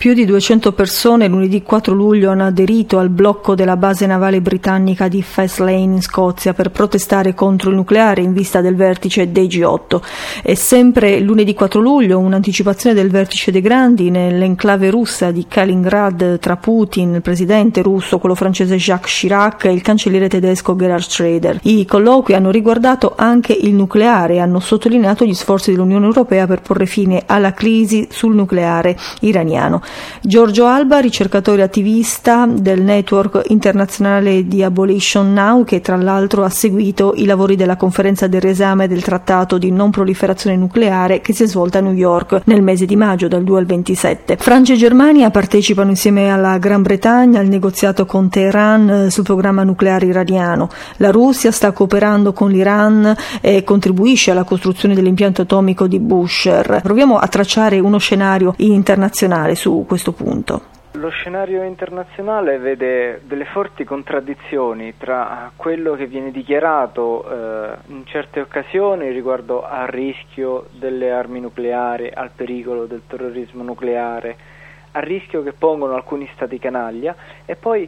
Più di 200 persone lunedì 4 luglio hanno aderito al blocco della base navale britannica di Faslane in Scozia per protestare contro il nucleare in vista del vertice dei G8. E sempre lunedì 4 luglio un'anticipazione del vertice dei grandi nell'enclave russa di Kaliningrad tra Putin, il presidente russo, quello francese Jacques Chirac e il cancelliere tedesco Gerhard Schröder. I colloqui hanno riguardato anche il nucleare e hanno sottolineato gli sforzi dell'Unione Europea per porre fine alla crisi sul nucleare iraniano. Giorgio Alba, ricercatore attivista del network internazionale di Abolition Now, che tra l'altro ha seguito i lavori della conferenza del riesame del trattato di non proliferazione nucleare che si è svolta a New York nel mese di maggio dal 2 al 27. Francia e Germania partecipano insieme alla Gran Bretagna al negoziato con Teheran sul programma nucleare iraniano. La Russia sta cooperando con l'Iran e contribuisce alla costruzione dell'impianto atomico di Bushehr. Proviamo a tracciare uno scenario internazionale su questo punto. Lo scenario internazionale vede delle forti contraddizioni tra quello che viene dichiarato in certe occasioni riguardo al rischio delle armi nucleari, al pericolo del terrorismo nucleare, al rischio che pongono alcuni stati canaglia, e poi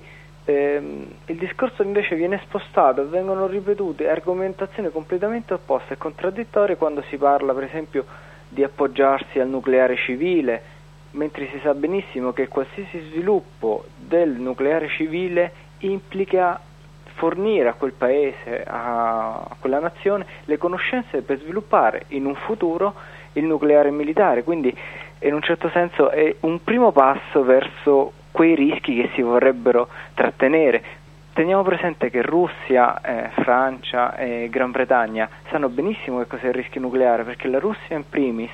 il discorso invece viene spostato e vengono ripetute argomentazioni completamente opposte e contraddittorie quando si parla per esempio di appoggiarsi al nucleare civile, mentre si sa benissimo che qualsiasi sviluppo del nucleare civile implica fornire a quel paese, a quella nazione, le conoscenze per sviluppare in un futuro il nucleare militare. Quindi in un certo senso è un primo passo verso quei rischi che si vorrebbero trattenere. Teniamo presente che Russia, Francia e Gran Bretagna sanno benissimo che cos'è il rischio nucleare, perché la Russia in primis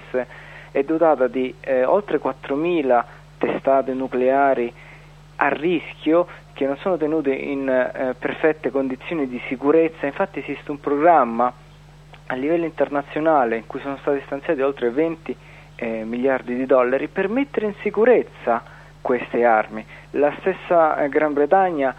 è dotata di oltre 4.000 testate nucleari a rischio che non sono tenute in perfette condizioni di sicurezza. Infatti esiste un programma a livello internazionale in cui sono stati stanziati oltre 20 miliardi di dollari per mettere in sicurezza queste armi. La stessa Gran Bretagna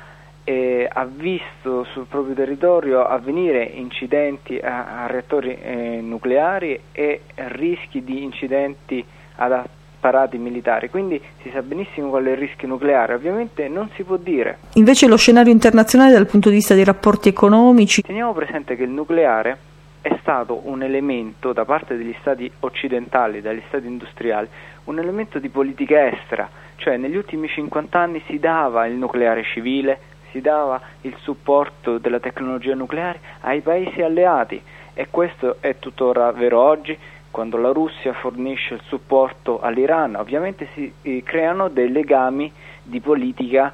ha visto sul proprio territorio avvenire incidenti a reattori nucleari e rischi di incidenti ad apparati militari, quindi si sa benissimo qual è il rischio nucleare. Ovviamente non si può dire. Invece lo scenario internazionale dal punto di vista dei rapporti economici. Teniamo presente che il nucleare è stato un elemento da parte degli stati occidentali, dagli stati industriali, un elemento di politica estera, cioè negli ultimi 50 anni si dava il nucleare civile, si dava il supporto della tecnologia nucleare ai paesi alleati, e questo è tuttora vero oggi. Quando la Russia fornisce il supporto all'Iran, ovviamente si creano dei legami di politica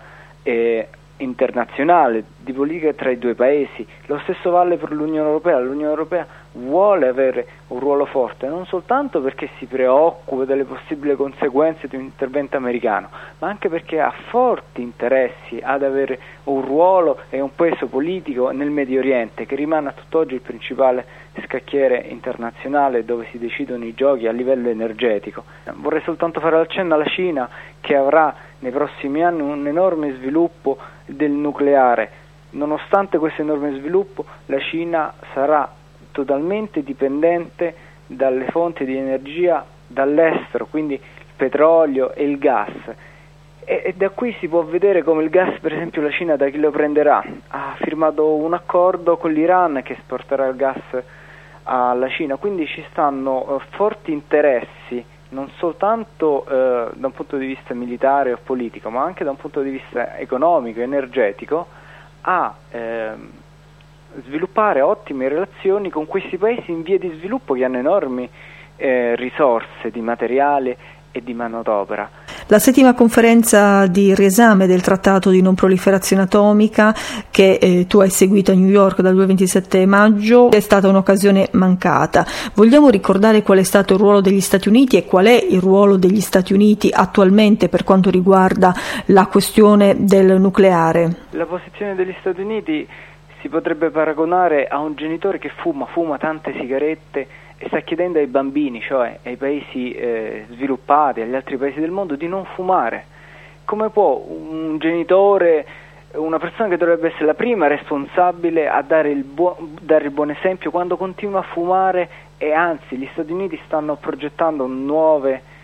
internazionale, di politica tra i due paesi. Lo stesso vale per l'Unione Europea. L'Unione Europea vuole avere un ruolo forte, non soltanto perché si preoccupa delle possibili conseguenze di un intervento americano, ma anche perché ha forti interessi ad avere un ruolo e un peso politico nel Medio Oriente, che rimane a tutt'oggi il principale scacchiere internazionale dove si decidono i giochi a livello energetico. Vorrei soltanto fare accenno alla Cina, che avrà nei prossimi anni un enorme sviluppo del nucleare. Nonostante questo enorme sviluppo, la Cina sarà totalmente dipendente dalle fonti di energia dall'estero, quindi il petrolio e il gas. E da qui si può vedere come il gas, per esempio, la Cina da chi lo prenderà? Ha firmato un accordo con l'Iran che esporterà il gas alla Cina, quindi ci stanno forti interessi non soltanto da un punto di vista militare o politico, ma anche da un punto di vista economico e energetico a sviluppare ottime relazioni con questi paesi in via di sviluppo che hanno enormi risorse di materiale e di manodopera. La settima conferenza di riesame del trattato di non proliferazione atomica che tu hai seguito a New York dal 2 al 27 maggio è stata un'occasione mancata. Vogliamo ricordare qual è stato il ruolo degli Stati Uniti e qual è il ruolo degli Stati Uniti attualmente per quanto riguarda la questione del nucleare? La posizione degli Stati Uniti si potrebbe paragonare a un genitore che fuma tante sigarette e sta chiedendo ai bambini, cioè ai paesi sviluppati, agli altri paesi del mondo, di non fumare. Come può un genitore, una persona che dovrebbe essere la prima responsabile a dare il buon esempio, quando continua a fumare? E anzi, gli Stati Uniti stanno progettando nuove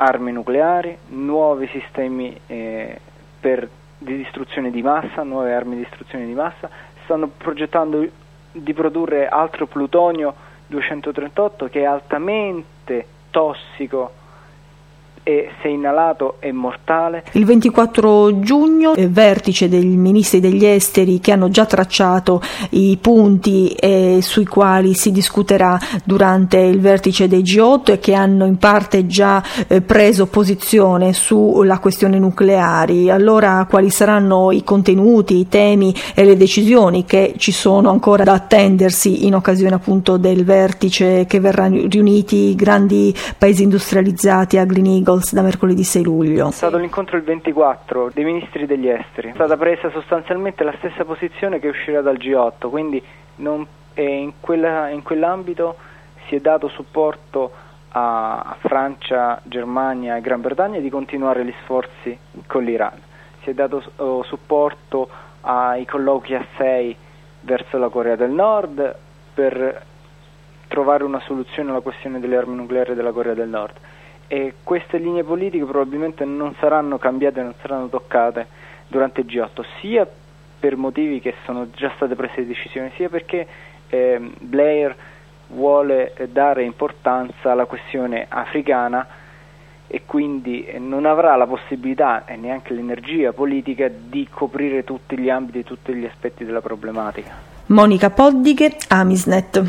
armi nucleari, nuovi sistemi di distruzione di massa, nuove armi di distruzione di massa, stanno progettando di produrre altro plutonio 238 che è altamente tossico e se inalato è mortale. Il 24 giugno vertice dei ministri degli esteri che hanno già tracciato i punti sui quali si discuterà durante il vertice dei G8 e che hanno in parte già preso posizione sulla questione nucleari. Allora quali saranno i contenuti, i temi e le decisioni che ci sono ancora da attendersi in occasione appunto del vertice che verranno riuniti i grandi paesi industrializzati a Green Eagles da mercoledì 6 luglio. È stato l'incontro il 24 dei ministri degli esteri, è stata presa sostanzialmente la stessa posizione che uscirà dal G8, quindi in quell'ambito si è dato supporto a Francia, Germania e Gran Bretagna di continuare gli sforzi con l'Iran, si è dato supporto ai colloqui a 6 verso la Corea del Nord per trovare una soluzione alla questione delle armi nucleari della Corea del Nord. E queste linee politiche probabilmente non saranno cambiate, non saranno toccate durante il G8, sia per motivi che sono già state prese decisioni, sia perché Blair vuole dare importanza alla questione africana e quindi non avrà la possibilità e neanche l'energia politica di coprire tutti gli ambiti, tutti gli aspetti della problematica. Monica Poddighe, Amisnet.